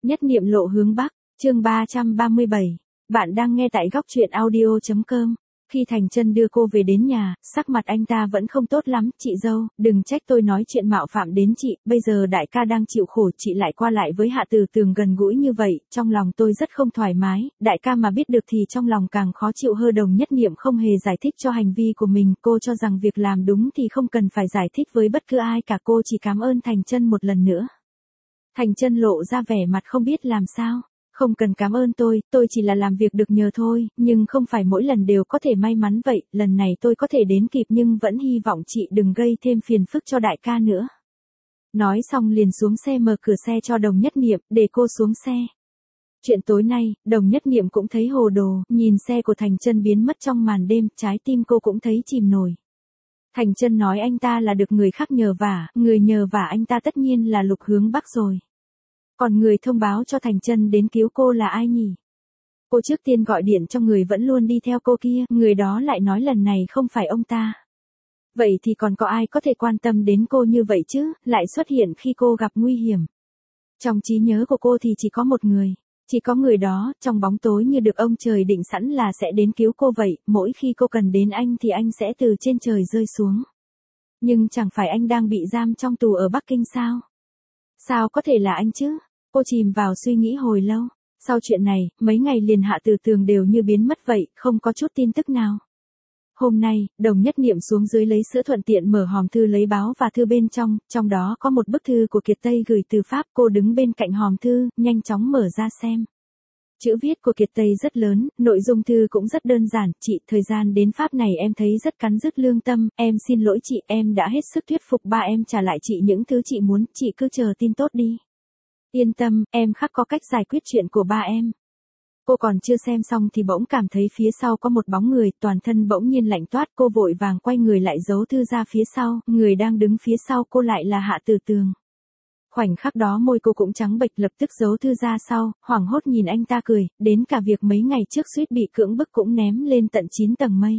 Nhất niệm lộ hướng Bắc, chương 337. Bạn đang nghe tại góc truyện audio.com. Khi Thành Chân đưa cô về đến nhà, sắc mặt anh ta vẫn không tốt lắm. Chị dâu, đừng trách tôi nói chuyện mạo phạm đến chị, bây giờ đại ca đang chịu khổ, chị lại qua lại với Hạ Từ Tường gần gũi như vậy, trong lòng tôi rất không thoải mái, đại ca mà biết được thì trong lòng càng khó chịu hơn. Đồng Nhất Niệm không hề giải thích cho hành vi của mình, cô cho rằng việc làm đúng thì không cần phải giải thích với bất cứ ai cả, cô chỉ cảm ơn Thành Chân một lần nữa. Thành Chân lộ ra vẻ mặt không biết làm sao. Không cần cảm ơn tôi chỉ là làm việc được nhờ thôi, nhưng không phải mỗi lần đều có thể may mắn vậy, lần này tôi có thể đến kịp nhưng vẫn hy vọng chị đừng gây thêm phiền phức cho đại ca nữa. Nói xong liền xuống xe mở cửa xe cho Đồng Nhất Niệm, để cô xuống xe. Chuyện tối nay, Đồng Nhất Niệm cũng thấy hồ đồ, nhìn xe của Thành Chân biến mất trong màn đêm, trái tim cô cũng thấy chìm nổi. Thành Chân nói anh ta là được người khác nhờ vả, người nhờ vả anh ta tất nhiên là Lục Hướng Bắc rồi. Còn người thông báo cho Thành Chân đến cứu cô là ai nhỉ? Cô trước tiên gọi điện cho người vẫn luôn đi theo cô kia, người đó lại nói lần này không phải ông ta. Vậy thì còn có ai có thể quan tâm đến cô như vậy chứ, lại xuất hiện khi cô gặp nguy hiểm. Trong trí nhớ của cô thì chỉ có một người. Chỉ có người đó, trong bóng tối như được ông trời định sẵn là sẽ đến cứu cô vậy, mỗi khi cô cần đến anh thì anh sẽ từ trên trời rơi xuống. Nhưng chẳng phải anh đang bị giam trong tù ở Bắc Kinh sao? Sao có thể là anh chứ? Cô chìm vào suy nghĩ hồi lâu. Sau chuyện này, mấy ngày liền Hạ Từ Tường đều như biến mất vậy, không có chút tin tức nào. Hôm nay, Đồng Nhất Niệm xuống dưới lấy sữa, thuận tiện mở hòm thư lấy báo và thư bên trong đó có một bức thư của Kiệt Tây gửi từ Pháp. Cô đứng bên cạnh hòm thư, nhanh chóng mở ra xem. Chữ viết của Kiệt Tây rất lớn, nội dung thư cũng rất đơn giản. Chị, thời gian đến Pháp này em thấy rất cắn rứt lương tâm, em xin lỗi chị, em đã hết sức thuyết phục ba em trả lại chị những thứ chị muốn, chị cứ chờ tin tốt đi. Yên tâm, em khắc có cách giải quyết chuyện của ba em. Cô còn chưa xem xong thì bỗng cảm thấy phía sau có một bóng người, toàn thân bỗng nhiên lạnh toát, cô vội vàng quay người lại giấu thư ra phía sau, người đang đứng phía sau cô lại là Hạ Từ Tường. Khoảnh khắc đó môi cô cũng trắng bệch, lập tức giấu thư ra sau, hoảng hốt nhìn anh ta cười, đến cả việc mấy ngày trước suýt bị cưỡng bức cũng ném lên tận 9 tầng mây.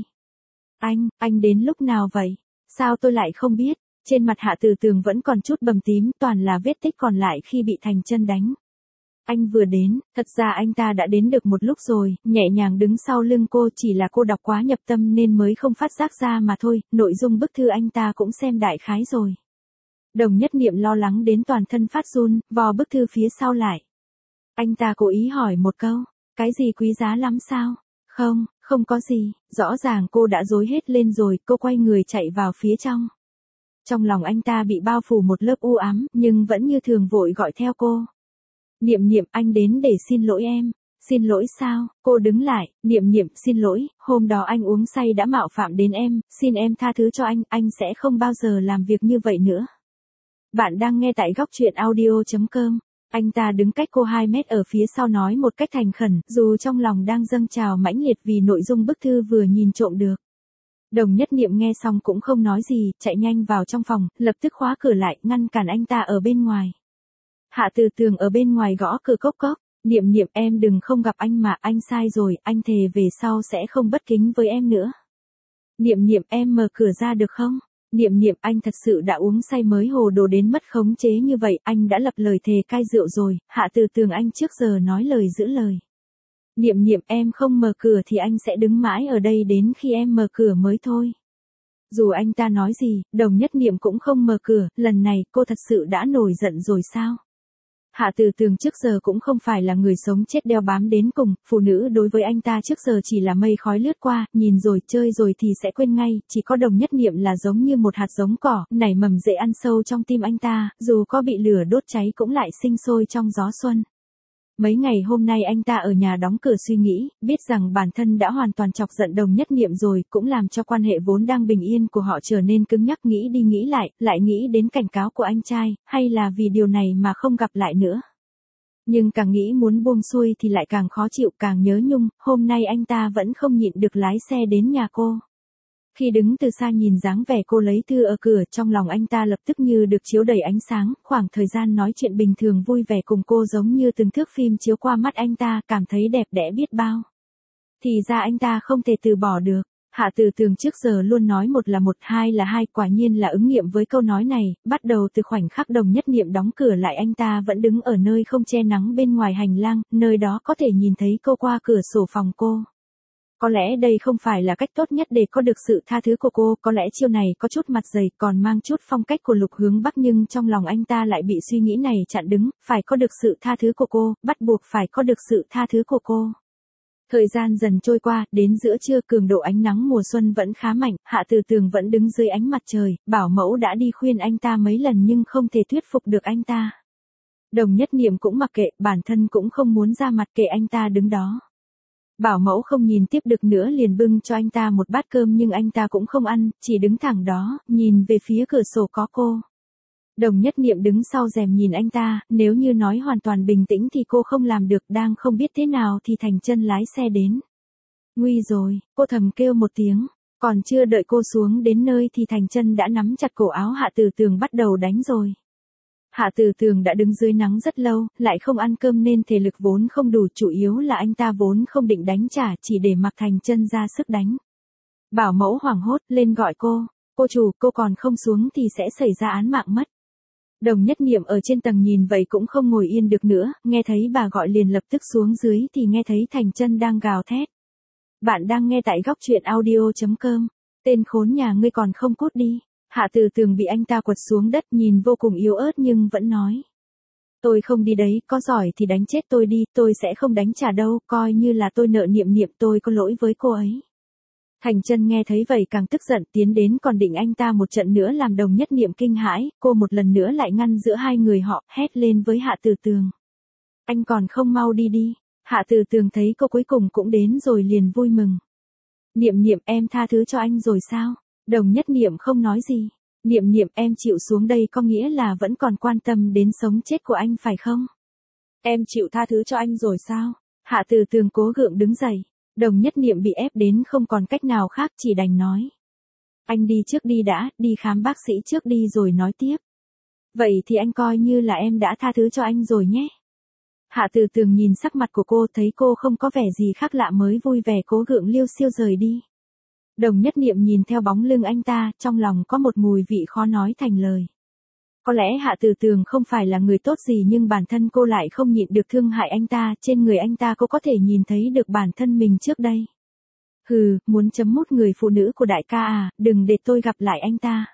Anh đến lúc nào vậy? Sao tôi lại không biết? Trên mặt Hạ Từ Tường vẫn còn chút bầm tím, toàn là vết tích còn lại khi bị Thành Chân đánh. Anh vừa đến, thật ra anh ta đã đến được một lúc rồi, nhẹ nhàng đứng sau lưng cô, chỉ là cô đọc quá nhập tâm nên mới không phát giác ra mà thôi, nội dung bức thư anh ta cũng xem đại khái rồi. Đồng Nhất Niệm lo lắng đến toàn thân phát run, vò bức thư phía sau lại. Anh ta cố ý hỏi một câu, cái gì quý giá lắm sao? Không có gì, rõ ràng cô đã rối hết lên rồi, cô quay người chạy vào phía trong. Trong lòng anh ta bị bao phủ một lớp u ám, nhưng vẫn như thường vội gọi theo cô. Niệm Niệm, anh đến để xin lỗi em. Xin lỗi sao? Cô đứng lại, Niệm Niệm, xin lỗi, hôm đó anh uống say đã mạo phạm đến em, xin em tha thứ cho anh sẽ không bao giờ làm việc như vậy nữa. Bạn đang nghe tại góc truyện audio.com. Anh ta đứng cách cô 2 mét ở phía sau nói một cách thành khẩn, dù trong lòng đang dâng trào mãnh liệt vì nội dung bức thư vừa nhìn trộm được. Đồng Nhất Niệm nghe xong cũng không nói gì, chạy nhanh vào trong phòng, lập tức khóa cửa lại, ngăn cản anh ta ở bên ngoài. Hạ Từ Tường ở bên ngoài gõ cửa cốc cốc, Niệm Niệm, em đừng không gặp anh mà, anh sai rồi, anh thề về sau sẽ không bất kính với em nữa. Niệm Niệm, em mở cửa ra được không? Niệm Niệm, anh thật sự đã uống say mới hồ đồ đến mất khống chế như vậy, anh đã lập lời thề cai rượu rồi. Hạ Từ Tường, anh trước giờ nói lời giữ lời. Niệm Niệm, em không mở cửa thì anh sẽ đứng mãi ở đây đến khi em mở cửa mới thôi. Dù anh ta nói gì, Đồng Nhất Niệm cũng không mở cửa, lần này cô thật sự đã nổi giận rồi sao? Hạ Từ Tường trước giờ cũng không phải là người sống chết đeo bám đến cùng, phụ nữ đối với anh ta trước giờ chỉ là mây khói lướt qua, nhìn rồi chơi rồi thì sẽ quên ngay, chỉ có Đồng Nhất Niệm là giống như một hạt giống cỏ, nảy mầm dễ ăn sâu trong tim anh ta, dù có bị lửa đốt cháy cũng lại sinh sôi trong gió xuân. Mấy ngày hôm nay anh ta ở nhà đóng cửa suy nghĩ, biết rằng bản thân đã hoàn toàn chọc giận Đồng Nhất Niệm rồi, cũng làm cho quan hệ vốn đang bình yên của họ trở nên cứng nhắc, nghĩ đi nghĩ lại nghĩ đến cảnh cáo của anh trai, hay là vì điều này mà không gặp lại nữa. Nhưng càng nghĩ muốn buông xuôi thì lại càng khó chịu, càng nhớ nhung, hôm nay anh ta vẫn không nhịn được lái xe đến nhà cô. Khi đứng từ xa nhìn dáng vẻ cô lấy thư ở cửa, trong lòng anh ta lập tức như được chiếu đầy ánh sáng, khoảng thời gian nói chuyện bình thường vui vẻ cùng cô giống như từng thước phim chiếu qua mắt anh ta, cảm thấy đẹp đẽ biết bao. Thì ra anh ta không thể từ bỏ được. Hạ Từ Tường trước giờ luôn nói một là một, hai là hai, quả nhiên là ứng nghiệm với câu nói này, bắt đầu từ khoảnh khắc Đồng Nhất Niệm đóng cửa lại anh ta vẫn đứng ở nơi không che nắng bên ngoài hành lang, nơi đó có thể nhìn thấy cô qua cửa sổ phòng cô. Có lẽ đây không phải là cách tốt nhất để có được sự tha thứ của cô, có lẽ chiêu này có chút mặt dày còn mang chút phong cách của Lục Hướng Bắc nhưng trong lòng anh ta lại bị suy nghĩ này chặn đứng, phải có được sự tha thứ của cô, bắt buộc phải có được sự tha thứ của cô. Thời gian dần trôi qua, đến giữa trưa cường độ ánh nắng mùa xuân vẫn khá mạnh, Hạ Từ Tường vẫn đứng dưới ánh mặt trời, bảo mẫu đã đi khuyên anh ta mấy lần nhưng không thể thuyết phục được anh ta. Đồng Nhất Niệm cũng mặc kệ, bản thân cũng không muốn ra mặt kệ anh ta đứng đó. Bảo mẫu không nhìn tiếp được nữa liền bưng cho anh ta một bát cơm nhưng anh ta cũng không ăn, chỉ đứng thẳng đó, nhìn về phía cửa sổ có cô. Đồng Nhất Niệm đứng sau rèm nhìn anh ta, nếu như nói hoàn toàn bình tĩnh thì cô không làm được, đang không biết thế nào thì Thành Chân lái xe đến. Nguy rồi, cô thầm kêu một tiếng, còn chưa đợi cô xuống đến nơi thì Thành Chân đã nắm chặt cổ áo Hạ Từ Tường bắt đầu đánh rồi. Hạ Từ Tường đã đứng dưới nắng rất lâu, lại không ăn cơm nên thể lực vốn không đủ, chủ yếu là anh ta vốn không định đánh trả, chỉ để mặc Thành Chân ra sức đánh. Bảo mẫu hoảng hốt lên gọi cô chủ, cô còn không xuống thì sẽ xảy ra án mạng mất. Đồng Nhất Niệm ở trên tầng nhìn vậy cũng không ngồi yên được nữa, nghe thấy bà gọi liền lập tức xuống dưới thì nghe thấy Thành Chân đang gào thét. Bạn đang nghe tại góc truyện audio.com, tên khốn nhà ngươi còn không cút đi. Hạ Từ Tường bị anh ta quật xuống đất nhìn vô cùng yếu ớt nhưng vẫn nói. Tôi không đi đấy, có giỏi thì đánh chết tôi đi, tôi sẽ không đánh trả đâu, coi như là tôi nợ Niệm Niệm, tôi có lỗi với cô ấy. Thành Chân nghe thấy vậy càng tức giận tiến đến còn định anh ta một trận nữa làm Đồng Nhất Niệm kinh hãi, cô một lần nữa lại ngăn giữa hai người họ, hét lên với Hạ Từ Tường. Anh còn không mau đi đi. Hạ Từ Tường thấy cô cuối cùng cũng đến rồi liền vui mừng. Niệm Niệm em tha thứ cho anh rồi sao? Đồng Nhất Niệm không nói gì. Niệm Niệm em chịu xuống đây có nghĩa là vẫn còn quan tâm đến sống chết của anh phải không? Em chịu tha thứ cho anh rồi sao? Hạ Từ Tường cố gượng đứng dậy. Đồng Nhất Niệm bị ép đến không còn cách nào khác chỉ đành nói. Anh đi trước đi đã, đi khám bác sĩ trước đi rồi nói tiếp. Vậy thì anh coi như là em đã tha thứ cho anh rồi nhé. Hạ Từ Tường nhìn sắc mặt của cô thấy cô không có vẻ gì khác lạ mới vui vẻ cố gượng liêu xiêu rời đi. Đồng Nhất Niệm nhìn theo bóng lưng anh ta, trong lòng có một mùi vị khó nói thành lời. Có lẽ Hạ Từ Tường không phải là người tốt gì nhưng bản thân cô lại không nhịn được thương hại anh ta, trên người anh ta cô có thể nhìn thấy được bản thân mình trước đây. Hừ, muốn chấm mút người phụ nữ của đại ca à, đừng để tôi gặp lại anh ta.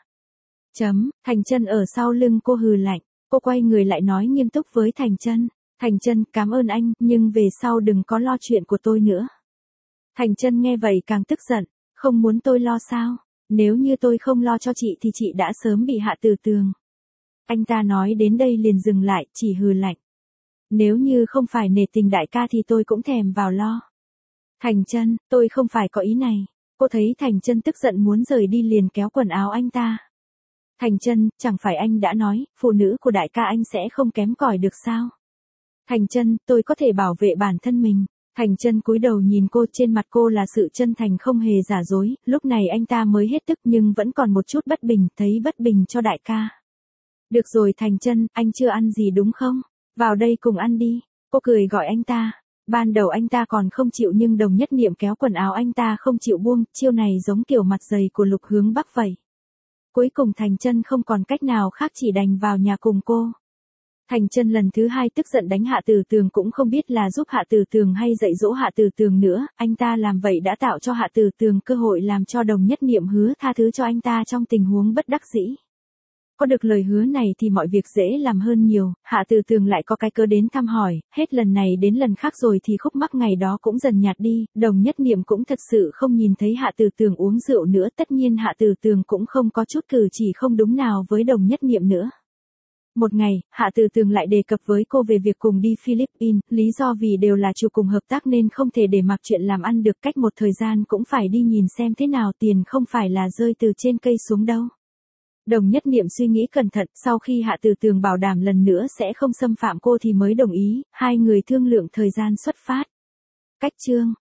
Thành Chân ở sau lưng cô hừ lạnh, cô quay người lại nói nghiêm túc với Thành Chân. Thành Chân, cảm ơn anh, nhưng về sau đừng có lo chuyện của tôi nữa. Thành Chân nghe vậy càng tức giận, không muốn tôi lo sao? Nếu như tôi không lo cho chị thì chị đã sớm bị Hạ Từ Tường. Anh ta nói đến đây liền dừng lại, chỉ hừ lạnh. Nếu như không phải nể tình đại ca thì tôi cũng thèm vào lo. Thành Chân, tôi không phải có ý này. Cô thấy Thành Chân tức giận muốn rời đi liền kéo quần áo anh ta. Thành Chân, chẳng phải anh đã nói, phụ nữ của đại ca anh sẽ không kém cỏi được sao? Thành Chân, tôi có thể bảo vệ bản thân mình. Thành Chân cúi đầu nhìn cô, trên mặt cô là sự chân thành không hề giả dối, lúc này anh ta mới hết tức nhưng vẫn còn một chút bất bình, thấy bất bình cho đại ca. Được rồi Thành Chân, anh chưa ăn gì đúng không? Vào đây cùng ăn đi. Cô cười gọi anh ta. Ban đầu anh ta còn không chịu nhưng Đồng Nhất Niệm kéo quần áo anh ta không chịu buông, chiêu này giống kiểu mặt dày của Lục Hướng Bắc vậy. Cuối cùng Thành Chân không còn cách nào khác chỉ đành vào nhà cùng cô. Thành Chân lần thứ hai tức giận đánh Hạ Từ Tường cũng không biết là giúp Hạ Từ Tường hay dạy dỗ Hạ Từ Tường nữa, anh ta làm vậy đã tạo cho Hạ Từ Tường cơ hội làm cho Đồng Nhất Niệm hứa tha thứ cho anh ta trong tình huống bất đắc dĩ. Có được lời hứa này thì mọi việc dễ làm hơn nhiều, Hạ Từ Tường lại có cái cớ đến thăm hỏi, hết lần này đến lần khác rồi thì khúc mắc ngày đó cũng dần nhạt đi, Đồng Nhất Niệm cũng thật sự không nhìn thấy Hạ Từ Tường uống rượu nữa, tất nhiên Hạ Từ Tường cũng không có chút cử chỉ không đúng nào với Đồng Nhất Niệm nữa. Một ngày, Hạ Từ Tường lại đề cập với cô về việc cùng đi Philippines, lý do vì đều là chủ cùng hợp tác nên không thể để mặc chuyện làm ăn được, cách một thời gian cũng phải đi nhìn xem thế nào, tiền không phải là rơi từ trên cây xuống đâu. Đồng Nhất Niệm suy nghĩ cẩn thận, sau khi Hạ Từ Tường bảo đảm lần nữa sẽ không xâm phạm cô thì mới đồng ý, hai người thương lượng thời gian xuất phát. Cách chương